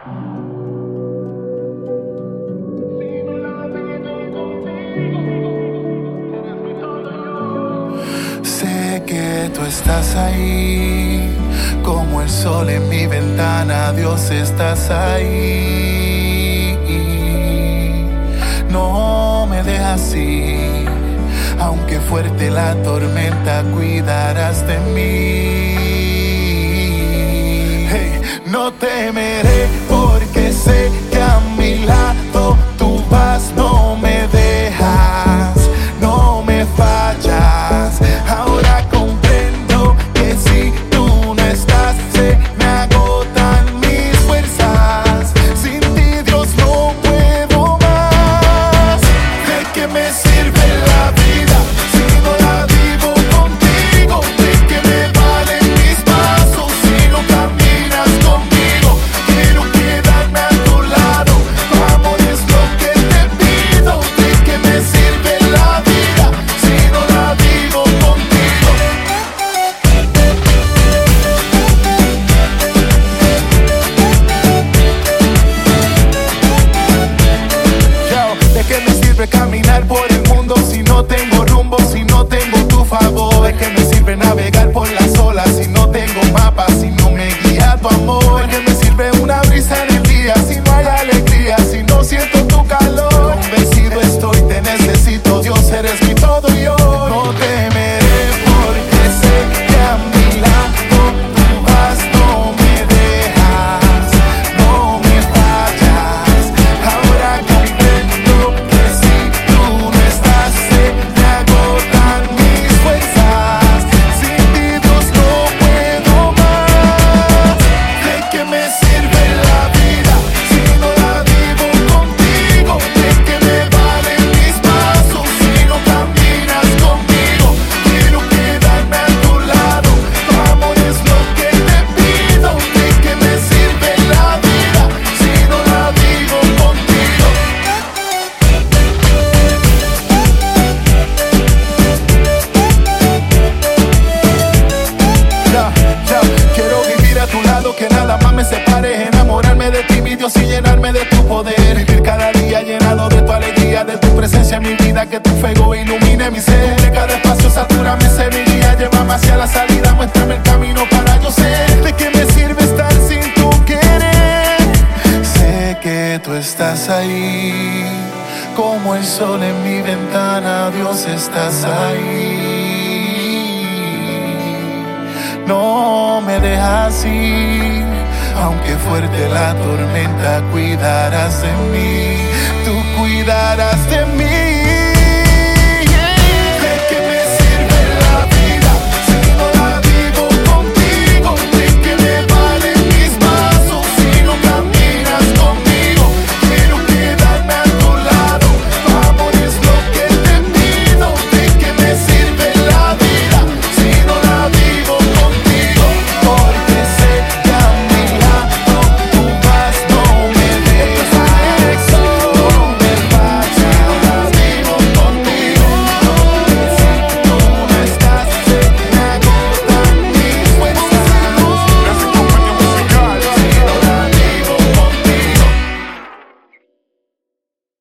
Sé que tú estás ahí, como el sol en mi ventana, Dios, estás ahí. No me dejas ir, aunque fuerte la tormenta, cuidarás de mí. Hey, no temeré porque sé que a mi lado tú vas, no me dejas, no me fallas. Ahora comprendo que si tú no estás, se me agotan mis fuerzas. Sin ti, Dios, no puedo más. ¿De qué me sirve la vida si no la vivo contigo? ¿De qué me valen mis pasos si no caminas conmigo? Quiero quedarme a tu lado, tu amor es lo que te pido. ¿De qué me sirve la vida si no la vivo contigo? Yo, ¿de qué me sirve caminar por el mundo si no tengo rumbo, si no tengo tu favor? ¿De qué me sirve navegar por las olas si no tengo mapa, si no me guía tu amor? ¿De qué me sirve una brisa en el día si no hay alegría, si no siento tu calor? Convencido estoy, te necesito, Dios, eres mi todo y yo. No temeré porque sé que a mi lado tú vas, no me dejas, no me fallas. Ahora comprendo que si tú no estás, se me agotan mis fuerzas. Sin ti, Dios, no puedo más. ¿De qué me sirve la vida si no la vivo contigo? ¿De qué me valen mis pasos si no caminas conmigo? Quiero quedarme a tu lado, tu amor es lo que te pido. ¿De qué me sirve la vida si no la vivo contigo? Quiero vivir a tu lado, que nada más me separe. Enamorarme de ti, mi Dios, y llenarme de tu poder. Vivir cada día llenado de tu alegría, de tu presencia en mi vida. Que tu fuego ilumine mi ser. De cada espacio satúrame, sé mi guía. Llévame hacia la salida, muéstrame el camino para yo ser. ¿De qué me sirve estar sin tu querer? Sé que tú estás ahí, como el sol en mi ventana, Dios, estás ahí. No me dejas ir, aunque fuerte la tormenta, cuidarás de mí, tú cuidarás de mí.